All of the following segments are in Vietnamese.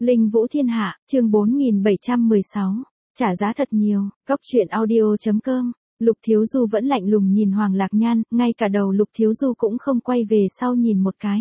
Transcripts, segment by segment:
Linh Vũ Thiên Hạ, chương 4716. Trả giá thật nhiều, Cóc truyện audio.com. Lục Thiếu Du vẫn lạnh lùng nhìn Hoàng Lạc Nhan, ngay cả đầu Lục Thiếu Du cũng không quay về sau nhìn một cái.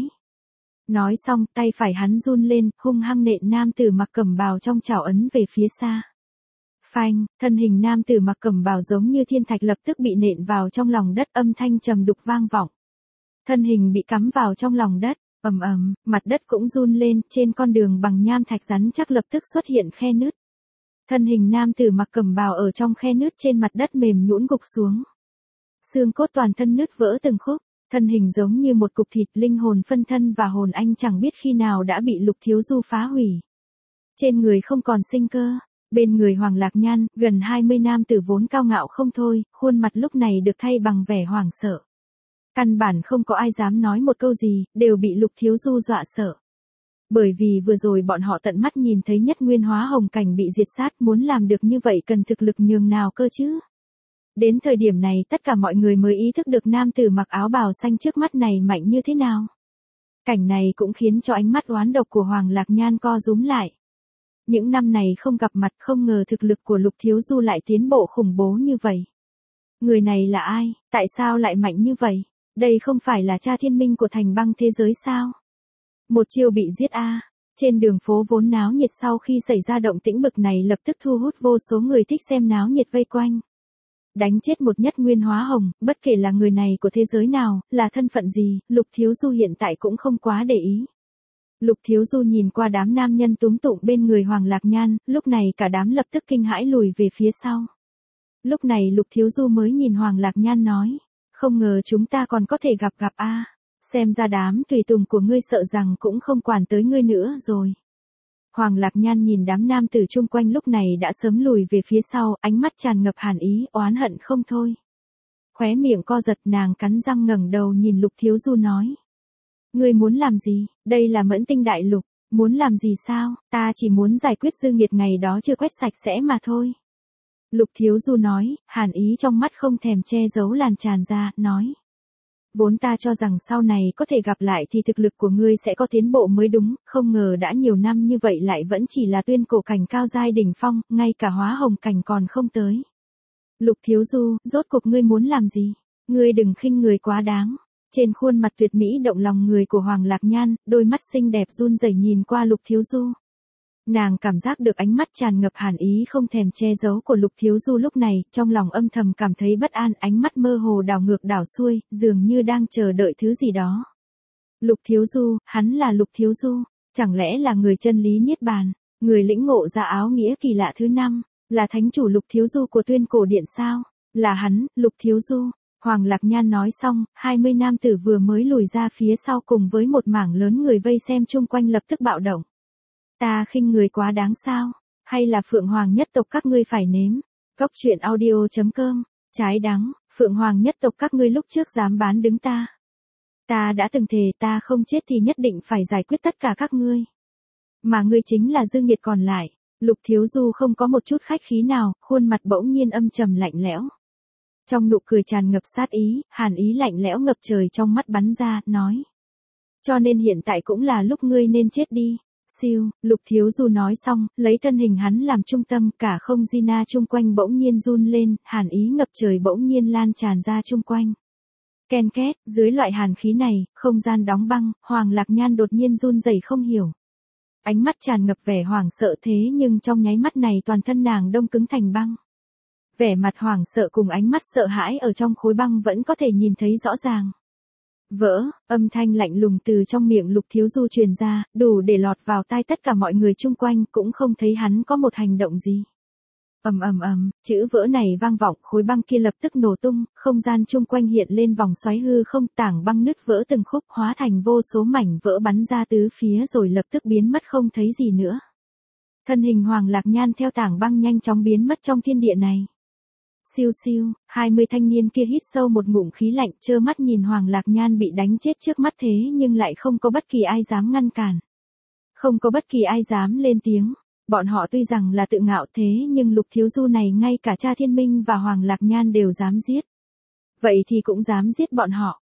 Nói xong, tay phải hắn run lên, hung hăng nện nam tử mặc cẩm bào trong chảo ấn về phía xa. Phanh, thân hình nam tử mặc cẩm bào giống như thiên thạch lập tức bị nện vào trong lòng đất, âm thanh trầm đục vang vọng. Thân hình bị cắm vào trong lòng đất. Ầm ầm, mặt đất cũng run lên, trên con đường bằng nham thạch rắn chắc lập tức xuất hiện khe nứt. Thân hình nam tử mặc cẩm bào ở trong khe nứt trên mặt đất mềm nhũn gục xuống. Xương cốt toàn thân nứt vỡ từng khúc, thân hình giống như một cục thịt, linh hồn phân thân và hồn anh chẳng biết khi nào đã bị Lục Thiếu Du phá hủy. Trên người không còn sinh cơ, bên người Hoàng Lạc Nhan, gần 20 nam tử vốn cao ngạo không thôi, khuôn mặt lúc này được thay bằng vẻ hoảng sợ. Căn bản không có ai dám nói một câu gì, đều bị Lục Thiếu Du dọa sợ. Bởi vì vừa rồi bọn họ tận mắt nhìn thấy Nhất Nguyên Hóa Hồng Cảnh bị diệt sát, muốn làm được như vậy cần thực lực nhường nào cơ chứ. Đến thời điểm này tất cả mọi người mới ý thức được nam tử mặc áo bào xanh trước mắt này mạnh như thế nào. Cảnh này cũng khiến cho ánh mắt oán độc của Hoàng Lạc Nhan co rúm lại. Những năm này không gặp mặt, không ngờ thực lực của Lục Thiếu Du lại tiến bộ khủng bố như vậy. Người này là ai, tại sao lại mạnh như vậy? Đây không phải là cha thiên minh của thành băng thế giới sao? Một chiêu bị giết a. Trên đường phố vốn náo nhiệt sau khi xảy ra động tĩnh bực này lập tức thu hút vô số người thích xem náo nhiệt vây quanh. Đánh chết một Nhất Nguyên Hóa Hồng, bất kể là người này của thế giới nào, là thân phận gì, Lục Thiếu Du hiện tại cũng không quá để ý. Lục Thiếu Du nhìn qua đám nam nhân túm tụm bên người Hoàng Lạc Nhan, lúc này cả đám lập tức kinh hãi lùi về phía sau. Lúc này Lục Thiếu Du mới nhìn Hoàng Lạc Nhan nói. Không ngờ chúng ta còn có thể gặp a. Xem ra đám tùy tùng của ngươi sợ rằng cũng không quản tới ngươi nữa rồi. Hoàng Lạc Nhan nhìn đám nam tử chung quanh lúc này đã sớm lùi về phía sau, ánh mắt tràn ngập hàn ý, oán hận không thôi. Khóe miệng co giật, nàng cắn răng ngẩng đầu nhìn Lục Thiếu Du nói. Ngươi muốn làm gì, đây là Mẫn Tinh Đại Lục, muốn làm gì sao, ta chỉ muốn giải quyết dư nghiệt ngày đó chưa quét sạch sẽ mà thôi. Lục Thiếu Du nói, hàn ý trong mắt không thèm che giấu lan tràn ra, nói. Vốn ta cho rằng sau này có thể gặp lại thì thực lực của ngươi sẽ có tiến bộ mới đúng, không ngờ đã nhiều năm như vậy lại vẫn chỉ là tuyên cổ cảnh cao giai đỉnh phong, ngay cả hóa hồng cảnh còn không tới. Lục Thiếu Du, rốt cuộc ngươi muốn làm gì? Ngươi đừng khinh người quá đáng. Trên khuôn mặt tuyệt mỹ động lòng người của Hoàng Lạc Nhan, đôi mắt xinh đẹp run rẩy nhìn qua Lục Thiếu Du. Nàng cảm giác được ánh mắt tràn ngập hàn ý không thèm che giấu của Lục Thiếu Du lúc này, trong lòng âm thầm cảm thấy bất an, ánh mắt mơ hồ đảo ngược đảo xuôi, dường như đang chờ đợi thứ gì đó. Lục Thiếu Du, hắn là Lục Thiếu Du, chẳng lẽ là người chân lý niết bàn, người lĩnh ngộ ra áo nghĩa kỳ lạ thứ 5, là thánh chủ Lục Thiếu Du của Tuyên Cổ Điện sao? Là hắn, Lục Thiếu Du. Hoàng Lạc Nhan nói xong, 20 nam tử vừa mới lùi ra phía sau cùng với một mảng lớn người vây xem chung quanh lập tức bạo động. Ta khinh người quá đáng sao? Hay là Phượng Hoàng nhất tộc các ngươi phải nếm? Cóc truyện audio.com. Trái đắng, Phượng Hoàng nhất tộc các ngươi lúc trước dám bán đứng ta. Ta đã từng thề ta không chết thì nhất định phải giải quyết tất cả các ngươi. Mà ngươi chính là dư nghiệt còn lại. Lục Thiếu Du không có một chút khách khí nào, khuôn mặt bỗng nhiên âm trầm lạnh lẽo. Trong nụ cười tràn ngập sát ý, hàn ý lạnh lẽo ngập trời trong mắt bắn ra, nói. Cho nên hiện tại cũng là lúc ngươi nên chết đi. Siêu, Lục Thiếu Du nói xong, lấy thân hình hắn làm trung tâm, cả không Gina chung quanh bỗng nhiên run lên, hàn ý ngập trời bỗng nhiên lan tràn ra chung quanh. Ken két, dưới loại hàn khí này, không gian đóng băng, Hoàng Lạc Nhan đột nhiên run rẩy không hiểu. Ánh mắt tràn ngập vẻ hoảng sợ thế nhưng trong nháy mắt này toàn thân nàng đông cứng thành băng. Vẻ mặt hoảng sợ cùng ánh mắt sợ hãi ở trong khối băng vẫn có thể nhìn thấy rõ ràng. Vỡ, âm thanh lạnh lùng từ trong miệng Lục Thiếu Du truyền ra, đủ để lọt vào tai tất cả mọi người chung quanh, cũng không thấy hắn có một hành động gì. Ầm ầm ầm, chữ vỡ này vang vọng, khối băng kia lập tức nổ tung, không gian chung quanh hiện lên vòng xoáy hư không, tảng băng nứt vỡ từng khúc, hóa thành vô số mảnh vỡ bắn ra tứ phía rồi lập tức biến mất không thấy gì nữa. Thân hình Hoàng Lạc Nhan theo tảng băng nhanh chóng biến mất trong thiên địa này. Siêu siêu, 20 thanh niên kia hít sâu một ngụm khí lạnh, trơ mắt nhìn Hoàng Lạc Nhan bị đánh chết trước mắt thế nhưng lại không có bất kỳ ai dám ngăn cản. Không có bất kỳ ai dám lên tiếng. Bọn họ tuy rằng là tự ngạo thế nhưng Lục Thiếu Du này ngay cả cha Thiên Minh và Hoàng Lạc Nhan đều dám giết. Vậy thì cũng dám giết bọn họ.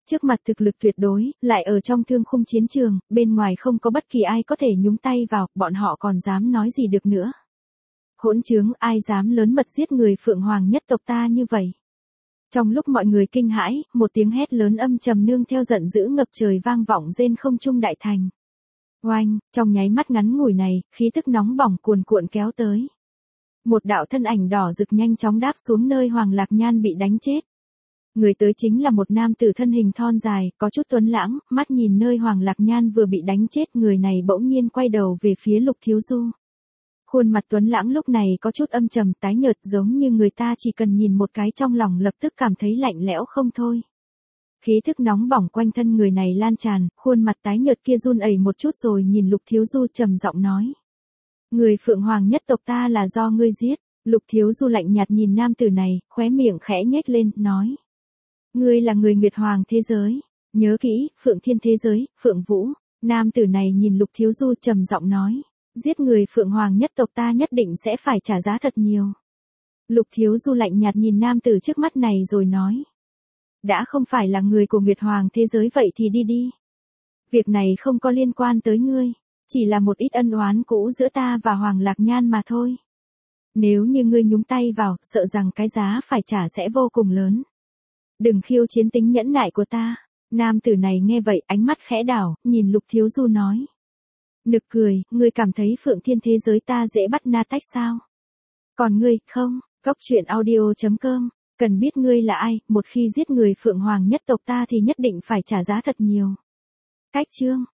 Trước mặt thực lực tuyệt đối, lại ở trong thương khung chiến trường, bên ngoài không có bất kỳ ai có thể nhúng tay vào, bọn họ còn dám nói gì được nữa. Hỗn trướng, ai dám lớn mật giết người Phượng Hoàng nhất tộc ta như vậy. Trong lúc mọi người kinh hãi, một tiếng hét lớn âm trầm nương theo giận dữ ngập trời vang vọng rên không trung đại thành. Oanh, trong nháy mắt ngắn ngủi này, khí tức nóng bỏng cuồn cuộn kéo tới. Một đạo thân ảnh đỏ rực nhanh chóng đáp xuống nơi Hoàng Lạc Nhan bị đánh chết. Người tới chính là một nam tử thân hình thon dài, có chút tuấn lãng, mắt nhìn nơi Hoàng Lạc Nhan vừa bị đánh chết, người này bỗng nhiên quay đầu về phía Lục Thiếu Du. Khuôn mặt tuấn lãng lúc này có chút âm trầm tái nhợt, giống như người ta chỉ cần nhìn một cái trong lòng lập tức cảm thấy lạnh lẽo không thôi. Khí thức nóng bỏng quanh thân người này lan tràn, khuôn mặt tái nhợt kia run ẩy một chút rồi nhìn Lục Thiếu Du trầm giọng nói. Người Phượng Hoàng nhất tộc ta là do ngươi giết. Lục Thiếu Du lạnh nhạt nhìn nam tử này, khóe miệng khẽ nhếch lên, nói. Ngươi là người Nguyệt Hoàng thế giới. Nhớ kỹ, Phượng Thiên thế giới, Phượng Vũ. Nam tử này nhìn Lục Thiếu Du trầm giọng nói. Giết người Phượng Hoàng nhất tộc ta nhất định sẽ phải trả giá thật nhiều. Lục Thiếu Du lạnh nhạt nhìn nam tử trước mắt này rồi nói. Đã không phải là người của Nguyệt Hoàng thế giới vậy thì đi đi. Việc này không có liên quan tới ngươi. Chỉ là một ít ân oán cũ giữa ta và Hoàng Lạc Nhan mà thôi. Nếu như ngươi nhúng tay vào, sợ rằng cái giá phải trả sẽ vô cùng lớn. Đừng khiêu chiến tính nhẫn nại của ta. Nam tử này nghe vậy ánh mắt khẽ đảo, nhìn Lục Thiếu Du nói. Nực cười, ngươi cảm thấy Phượng Thiên thế giới ta dễ bắt na tách sao? Còn ngươi, không, Góc truyện audio.com, cần biết ngươi là ai, một khi giết người Phượng Hoàng nhất tộc ta thì nhất định phải trả giá thật nhiều. Cách chương